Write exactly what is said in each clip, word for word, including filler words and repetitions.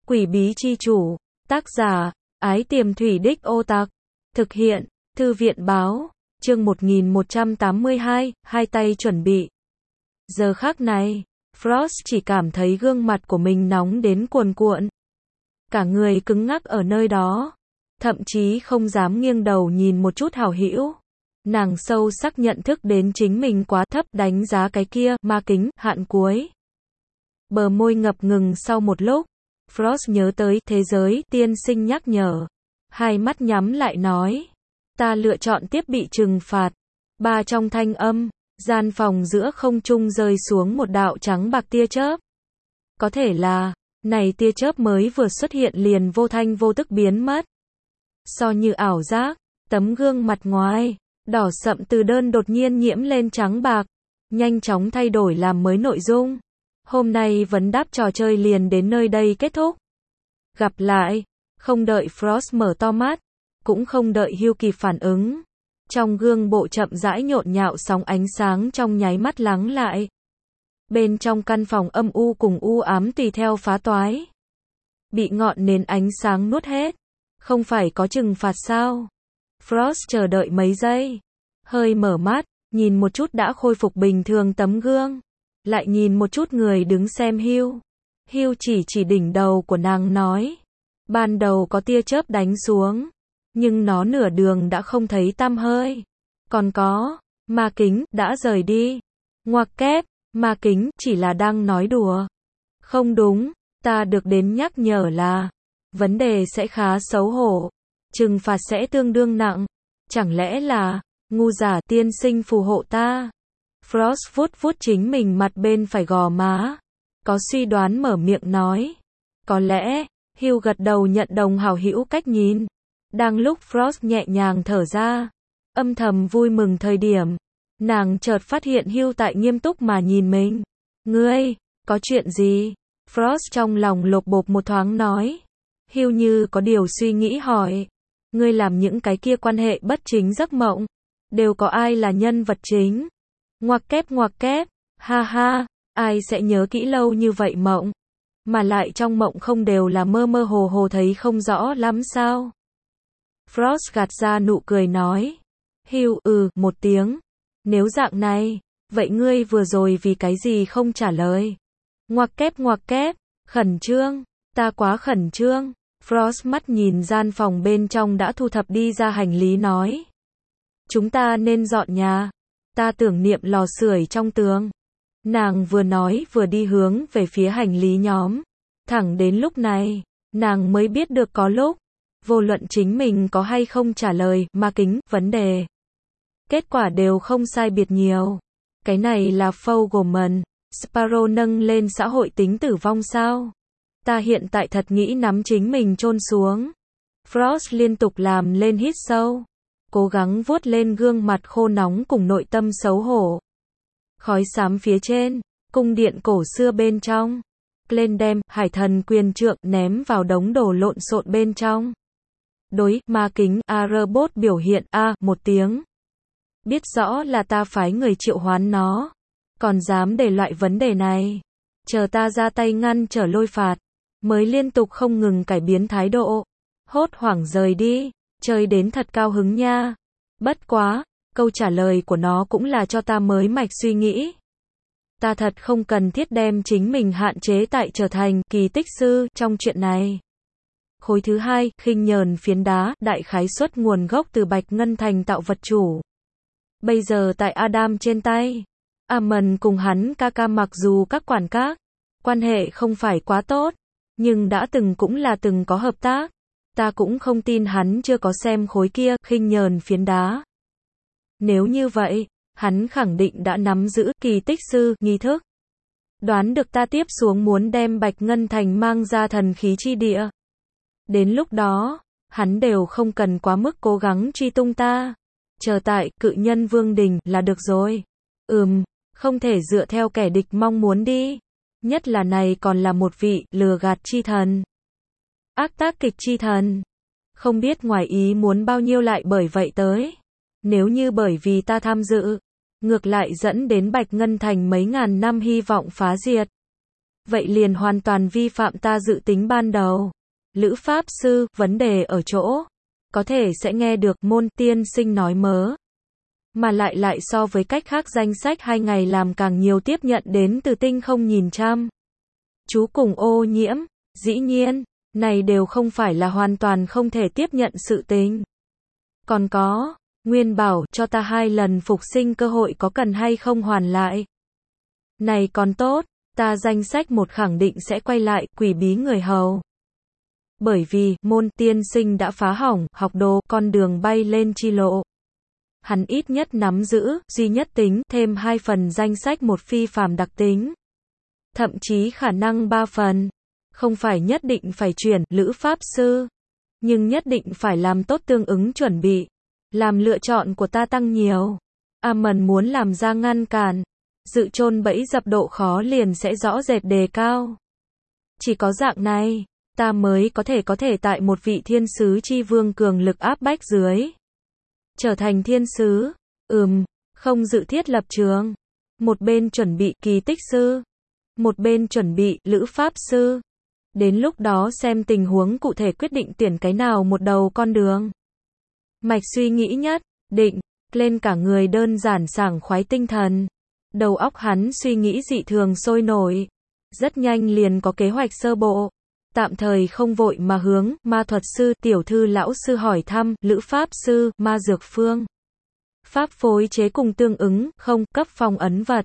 Quỷ bí chi chủ, tác giả, Ái Tiềm Thủy Đích Ô Tạc, thực hiện, Thư viện báo, chương một nghìn một trăm tám mươi hai, hai tay chuẩn bị. Giờ khắc này, Frost chỉ cảm thấy gương mặt của mình nóng đến cuồn cuộn. Cả người cứng ngắc ở nơi đó, thậm chí không dám nghiêng đầu nhìn một chút hảo hữu. Nàng sâu sắc nhận thức đến chính mình quá thấp đánh giá cái kia, ma kính, hạn cuối. Bờ môi ngập ngừng sau một lúc, Frost nhớ tới thế giới tiên sinh nhắc nhở. Hai mắt nhắm lại nói, ta lựa chọn tiếp bị trừng phạt. Ba trong thanh âm, gian phòng giữa không trung rơi xuống một đạo trắng bạc tia chớp. Có thể là, này tia chớp mới vừa xuất hiện liền vô thanh vô tức biến mất. So như ảo giác, tấm gương mặt ngoài, đỏ sậm từ đơn đột nhiên nhiễm lên trắng bạc, nhanh chóng thay đổi làm mới nội dung. Hôm nay vấn đáp trò chơi liền đến nơi đây kết thúc. Gặp lại, không đợi Frost mở to mắt, cũng không đợi Hugh kịp phản ứng. Trong gương bộ chậm rãi nhộn nhạo sóng ánh sáng trong nháy mắt lắng lại. Bên trong căn phòng âm u cùng u ám tùy theo phá toái. Bị ngọn nến ánh sáng nuốt hết. Không phải có trừng phạt sao? Frost chờ đợi mấy giây. Hơi mở mắt, nhìn một chút đã khôi phục bình thường tấm gương. Lại nhìn một chút người đứng xem Hugh. Hugh chỉ chỉ đỉnh đầu của nàng nói. Ban đầu có tia chớp đánh xuống. Nhưng nó nửa đường đã không thấy tăm hơi. Còn có, ma kính, đã rời đi. Ngoặc kép, ma kính, chỉ là đang nói đùa. Không đúng, ta được đến nhắc nhở là, vấn đề sẽ khá xấu hổ. Trừng phạt sẽ tương đương nặng. Chẳng lẽ là, ngu giả tiên sinh phù hộ ta? Frost vuốt vuốt chính mình mặt bên phải gò má. Có suy đoán mở miệng nói. Có lẽ, Hugh gật đầu nhận đồng hảo hữu cách nhìn. Đang lúc Frost nhẹ nhàng thở ra, âm thầm vui mừng thời điểm, nàng chợt phát hiện Hugh tại nghiêm túc mà nhìn mình. Ngươi, có chuyện gì? Frost trong lòng lột bột một thoáng nói. Hugh như có điều suy nghĩ hỏi. Ngươi làm những cái kia quan hệ bất chính giấc mộng, đều có ai là nhân vật chính? Ngoặc kép ngoặc kép, ha ha, ai sẽ nhớ kỹ lâu như vậy mộng? Mà lại trong mộng không đều là mơ mơ hồ hồ thấy không rõ lắm sao? Frost gạt ra nụ cười nói. Hugh, ừ, một tiếng. Nếu dạng này, vậy ngươi vừa rồi vì cái gì không trả lời? Ngoặc kép ngoặc kép, khẩn trương, ta quá khẩn trương. Frost mắt nhìn gian phòng bên trong đã thu thập đi ra hành lý nói. Chúng ta nên dọn nhà. Ta tưởng niệm lò sưởi trong tường. Nàng vừa nói vừa đi hướng về phía hành lý nhóm. Thẳng đến lúc này, nàng mới biết được có lúc, vô luận chính mình có hay không trả lời, ma kính, vấn đề. Kết quả đều không sai biệt nhiều. Cái này là Fogelman, Sparrow nâng lên xã hội tính tử vong sao? Ta hiện tại thật nghĩ nắm chính mình chôn xuống. Frost liên tục làm lên hít sâu. Cố gắng vuốt lên gương mặt khô nóng cùng nội tâm xấu hổ. Khói xám phía trên, cung điện cổ xưa bên trong. Glenn đem hải thần quyền trượng ném vào đống đồ lộn xộn bên trong. Đối, ma kính, a robot biểu hiện, a, một tiếng. Biết rõ là ta phái người triệu hoán nó. Còn dám để loại vấn đề này. Chờ ta ra tay ngăn trở lôi phạt. Mới liên tục không ngừng cải biến thái độ. Hốt hoảng rời đi. Chơi đến thật cao hứng nha. Bất quá, câu trả lời của nó cũng là cho ta mới mạch suy nghĩ. Ta thật không cần thiết đem chính mình hạn chế tại trở thành kỳ tích sư trong chuyện này. Khối thứ hai, khinh nhờn phiến đá, đại khái suất nguồn gốc từ Bạch Ngân Thành tạo vật chủ. Bây giờ tại Adam trên tay. Amon cùng hắn ca ca mặc dù các quản các, quan hệ không phải quá tốt, nhưng đã từng cũng là từng có hợp tác. Ta cũng không tin hắn chưa có xem khối kia, khinh nhờn phiến đá. Nếu như vậy, hắn khẳng định đã nắm giữ kỳ tích sư, nghi thức. Đoán được ta tiếp xuống muốn đem Bạch Ngân Thành mang ra thần khí chi địa. Đến lúc đó, hắn đều không cần quá mức cố gắng truy tung ta. Chờ tại, cự nhân vương đình, là được rồi. Ừm, không thể dựa theo kẻ địch mong muốn đi. Nhất là này còn là một vị, lừa gạt chi thần. Ác tác kịch chi thần. Không biết ngoài ý muốn bao nhiêu lại bởi vậy tới. Nếu như bởi vì ta tham dự, ngược lại dẫn đến Bạch Ngân Thành mấy ngàn năm hy vọng phá diệt. Vậy liền hoàn toàn vi phạm ta dự tính ban đầu. Lữ Pháp Sư, vấn đề ở chỗ, có thể sẽ nghe được Môn tiên sinh nói mớ. Mà lại lại so với cách khác danh sách hai ngày làm càng nhiều tiếp nhận đến từ tinh không nhìn chăm. Chú cùng ô nhiễm, dĩ nhiên, này đều không phải là hoàn toàn không thể tiếp nhận sự tình. Còn có, Nguyên bảo cho ta hai lần phục sinh cơ hội có cần hay không hoàn lại. Này còn tốt, ta danh sách một khẳng định sẽ quay lại, quỷ bí người hầu. Bởi vì, Môn tiên sinh đã phá hỏng, học đồ, con đường bay lên chi lộ. Hắn ít nhất nắm giữ, duy nhất tính, thêm hai phần danh sách một phi phàm đặc tính. Thậm chí khả năng ba phần. Không phải nhất định phải chuyển, Lữ Pháp Sư. Nhưng nhất định phải làm tốt tương ứng chuẩn bị. Làm lựa chọn của ta tăng nhiều. Amon muốn làm ra ngăn cản. Dự chôn bẫy dập độ khó liền sẽ rõ rệt đề cao. Chỉ có dạng này, ta mới có thể có thể tại một vị thiên sứ chi vương cường lực áp bách dưới. Trở thành thiên sứ. Ừm, không dự thiết lập trường. Một bên chuẩn bị kỳ tích sư. Một bên chuẩn bị Lữ Pháp Sư. Đến lúc đó xem tình huống cụ thể quyết định tuyển cái nào một đầu con đường. Mạch suy nghĩ nhất, định, lên cả người đơn giản sảng khoái tinh thần. Đầu óc hắn suy nghĩ dị thường sôi nổi. Rất nhanh liền có kế hoạch sơ bộ. Tạm thời không vội mà hướng, ma thuật sư, tiểu thư lão sư hỏi thăm, Lữ Pháp Sư, ma dược phương. Pháp phối chế cùng tương ứng, không, cấp phong ấn vật.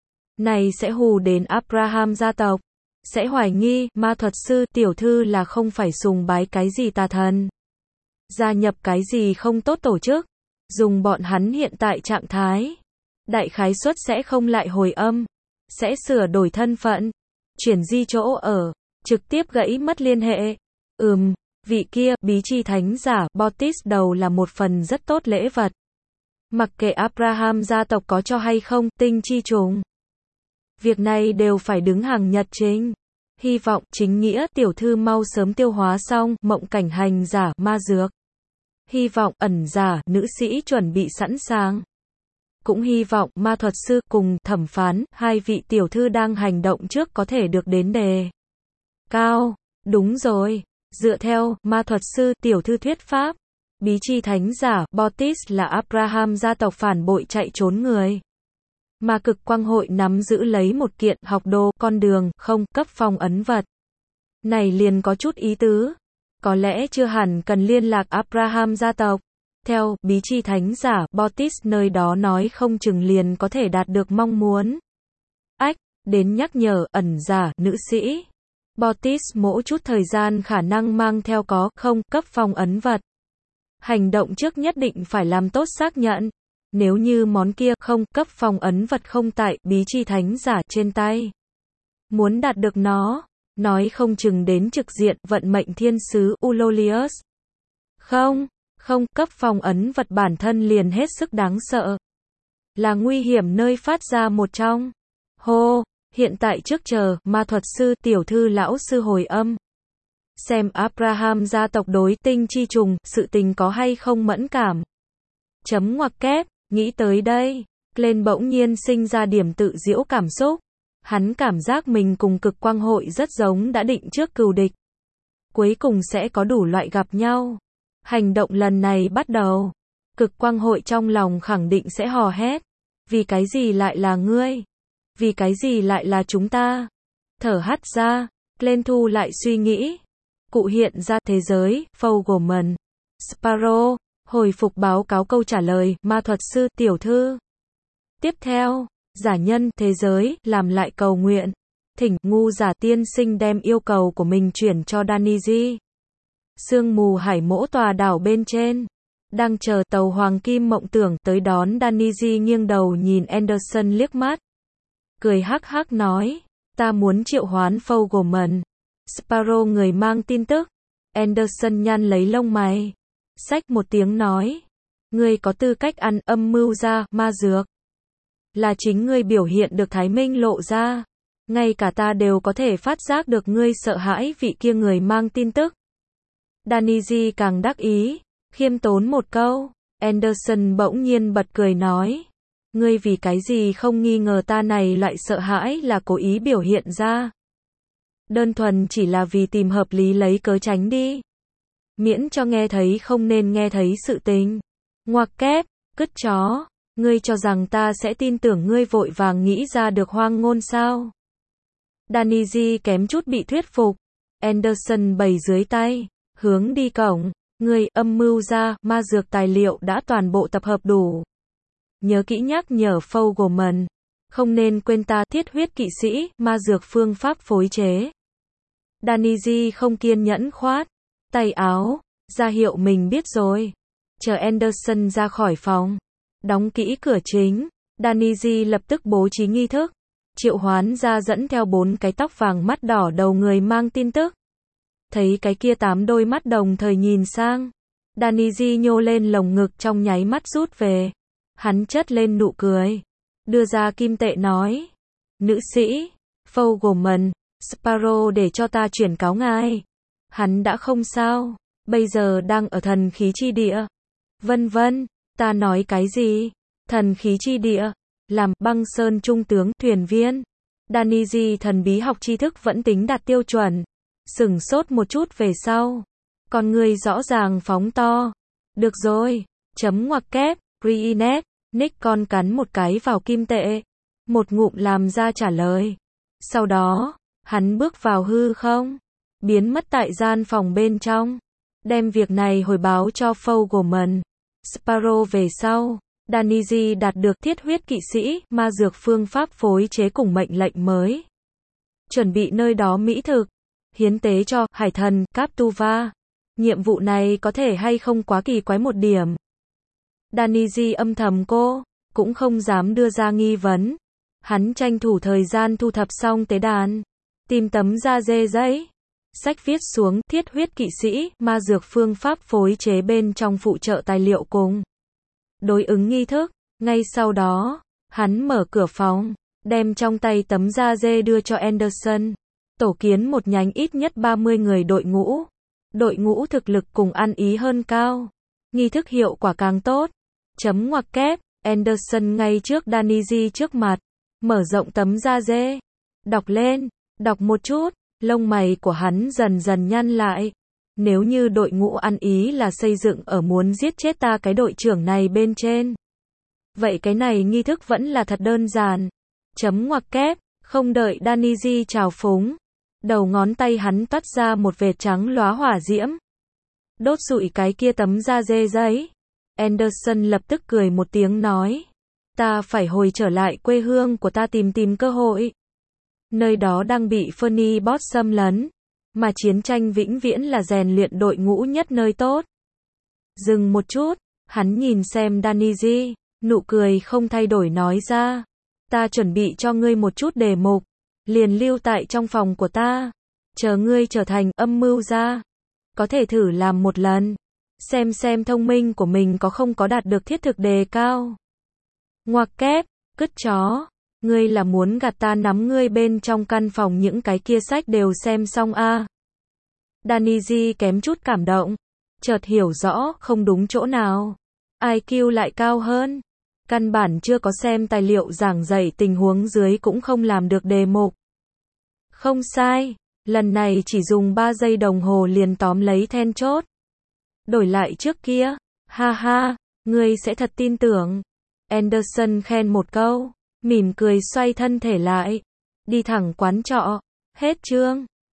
Này sẽ hù đến Abraham gia tộc. Sẽ hoài nghi, ma thuật sư, tiểu thư là không phải sùng bái cái gì tà thần. Gia nhập cái gì không tốt tổ chức. Dùng bọn hắn hiện tại trạng thái. Đại khái suất sẽ không lại hồi âm. Sẽ sửa đổi thân phận. Chuyển di chỗ ở. Trực tiếp gãy mất liên hệ. Ừm, vị kia, bí chi thánh giả, Botis đầu là một phần rất tốt lễ vật. Mặc kệ Abraham gia tộc có cho hay không, tinh chi trùng. Việc này đều phải đứng hàng nhật trình. Hy vọng, chính nghĩa, tiểu thư mau sớm tiêu hóa xong, mộng cảnh hành giả, ma dược. Hy vọng, ẩn giả, nữ sĩ chuẩn bị sẵn sàng. Cũng hy vọng, ma thuật sư, cùng, thẩm phán, hai vị tiểu thư đang hành động trước có thể được đến đề cao. Đúng rồi. Dựa theo, ma thuật sư, tiểu thư thuyết pháp. Bí chi thánh giả, Botis là Abraham gia tộc phản bội chạy trốn người. Mà cực quang hội nắm giữ lấy một kiện, học đồ, con đường, không, cấp phong ấn vật. Này liền có chút ý tứ. Có lẽ chưa hẳn cần liên lạc Abraham gia tộc. Theo, bí chi thánh giả, Botis nơi đó nói không chừng liền có thể đạt được mong muốn. Ách, đến nhắc nhở, ẩn giả, nữ sĩ. Botis mỗi chút thời gian khả năng mang theo có, không, cấp phong ấn vật. Hành động trước nhất định phải làm tốt xác nhận. Nếu như món kia, không, cấp phong ấn vật không tại, bí chi thánh giả trên tay. Muốn đạt được nó, nói không chừng đến trực diện, vận mệnh thiên sứ, Ulolius. Không, không, cấp phong ấn vật bản thân liền hết sức đáng sợ. Là nguy hiểm nơi phát ra một trong. Hô, hiện tại trước chờ, ma thuật sư, tiểu thư lão sư hồi âm. Xem Abraham gia tộc đối tinh chi trùng, sự tình có hay không mẫn cảm. Chấm ngoặc kép, nghĩ tới đây. Lên bỗng nhiên sinh ra điểm tự giễu cảm xúc. Hắn cảm giác mình cùng cực quang hội rất giống đã định trước cừu địch. Cuối cùng sẽ có đủ loại gặp nhau. Hành động lần này bắt đầu. Cực quang hội trong lòng khẳng định sẽ hò hét. Vì cái gì lại là ngươi? Vì cái gì lại là chúng ta? Thở hắt ra. Lên thu lại suy nghĩ. Cụ hiện ra thế giới, Fogelman. Sparrow. Hồi phục báo cáo câu trả lời, ma thuật sư, tiểu thư. Tiếp theo, giả nhân, thế giới, làm lại cầu nguyện. Thỉnh, ngu giả tiên sinh đem yêu cầu của mình chuyển cho Daniji. Sương mù hải mỗ tòa đảo bên trên. Đang chờ tàu hoàng kim mộng tưởng tới đón Daniji nghiêng đầu nhìn Anderson liếc mắt. Cười hắc hắc nói, ta muốn triệu hoán Fogelman. Sparrow người mang tin tức. Anderson nhăn lấy lông mày. Xách một tiếng nói. Ngươi có tư cách ăn âm mưu ra, ma dược. Là chính ngươi biểu hiện được thái minh lộ ra. Ngay cả ta đều có thể phát giác được ngươi sợ hãi vị kia người mang tin tức. Daniji càng đắc ý. Khiêm tốn một câu. Anderson bỗng nhiên bật cười nói. Ngươi vì cái gì không nghi ngờ ta này loại sợ hãi là cố ý biểu hiện ra. Đơn thuần chỉ là vì tìm hợp lý lấy cớ tránh đi. Miễn cho nghe thấy không nên nghe thấy sự tình. Ngoặc kép, cứt chó. Ngươi cho rằng ta sẽ tin tưởng ngươi vội vàng nghĩ ra được hoang ngôn sao? Danny kém chút bị thuyết phục. Anderson bày dưới tay, hướng đi cổng. Ngươi âm mưu ra, ma dược tài liệu đã toàn bộ tập hợp đủ. Nhớ kỹ nhắc nhở Fogelman. Không nên quên ta thiết huyết kỵ sĩ, ma dược phương pháp phối chế. Danny không kiên nhẫn khoát tay áo, ra hiệu mình biết rồi. Chờ Anderson ra khỏi phòng. Đóng kỹ cửa chính. Danny lập tức bố trí nghi thức. Triệu hoán ra dẫn theo bốn cái tóc vàng mắt đỏ đầu người mang tin tức. Thấy cái kia tám đôi mắt đồng thời nhìn sang. Danny nhô lên lồng ngực trong nháy mắt rút về. Hắn chất lên nụ cười. Đưa ra kim tệ nói. Nữ sĩ, Fogelman, Sparrow để cho ta chuyển cáo ngài. Hắn đã không sao. Bây giờ đang ở thần khí chi địa. Vân vân, ta nói cái gì? Thần khí chi địa. Làm băng sơn trung tướng, thuyền viên. Danny thần bí học tri thức vẫn tính đạt tiêu chuẩn. Sửng sốt một chút về sau. Con người rõ ràng phóng to. Được rồi. Chấm ngoặc kép. Reenet. Nick con cắn một cái vào kim tệ. Một ngụm làm ra trả lời. Sau đó, hắn bước vào hư không. Biến mất tại gian phòng bên trong. Đem việc này hồi báo cho Fogelman. Sparrow về sau. Danny đạt được thiết huyết kỵ sĩ, ma dược phương pháp phối chế cùng mệnh lệnh mới. Chuẩn bị nơi đó mỹ thực. Hiến tế cho hải thần Captuva. Nhiệm vụ này có thể hay không quá kỳ quái một điểm. Danny âm thầm cô, cũng không dám đưa ra nghi vấn. Hắn tranh thủ thời gian thu thập xong tế đàn. Tìm tấm da dê giấy. Sách viết xuống thiết huyết kỵ sĩ, ma dược phương pháp phối chế bên trong phụ trợ tài liệu cùng. Đối ứng nghi thức. Ngay sau đó, hắn mở cửa phòng. Đem trong tay tấm da dê đưa cho Anderson. Tổ kiến một nhánh ít nhất ba mươi người đội ngũ. Đội ngũ thực lực cùng ăn ý hơn cao. Nghi thức hiệu quả càng tốt. Chấm ngoặc kép. Anderson ngay trước Danny trước mặt. Mở rộng tấm da dê. Đọc lên. Đọc một chút. Lông mày của hắn dần dần nhăn lại. Nếu như đội ngũ ăn ý là xây dựng ở muốn giết chết ta cái đội trưởng này bên trên. Vậy cái này nghi thức vẫn là thật đơn giản. Chấm ngoặc kép. Không đợi Danny chào phúng. Đầu ngón tay hắn toát ra một vệt trắng lóa hỏa diễm. Đốt rụi cái kia tấm da dê giấy. Anderson lập tức cười một tiếng nói. Ta phải hồi trở lại quê hương của ta tìm tìm cơ hội. Nơi đó đang bị Fernie Bot xâm lấn. Mà chiến tranh vĩnh viễn là rèn luyện đội ngũ nhất nơi tốt. Dừng một chút. Hắn nhìn xem Danny. Nụ cười không thay đổi nói ra. Ta chuẩn bị cho ngươi một chút đề mục. Liền lưu tại trong phòng của ta. Chờ ngươi trở thành âm mưu gia. Có thể thử làm một lần. Xem xem thông minh của mình có không có đạt được thiết thực đề cao. Ngoặc kép, cứt chó. Ngươi là muốn gạt ta nắm ngươi bên trong căn phòng những cái kia sách đều xem xong a à. Danny kém chút cảm động. Chợt hiểu rõ không đúng chỗ nào. i kiu lại cao hơn. Căn bản chưa có xem tài liệu giảng dạy tình huống dưới cũng không làm được đề mục. Không sai. Lần này chỉ dùng ba giây đồng hồ liền tóm lấy then chốt. Đổi lại trước kia. Ha ha. Ngươi sẽ thật tin tưởng. Anderson khen một câu. Mỉm cười xoay thân thể lại. Đi thẳng quán trọ. Hết chương.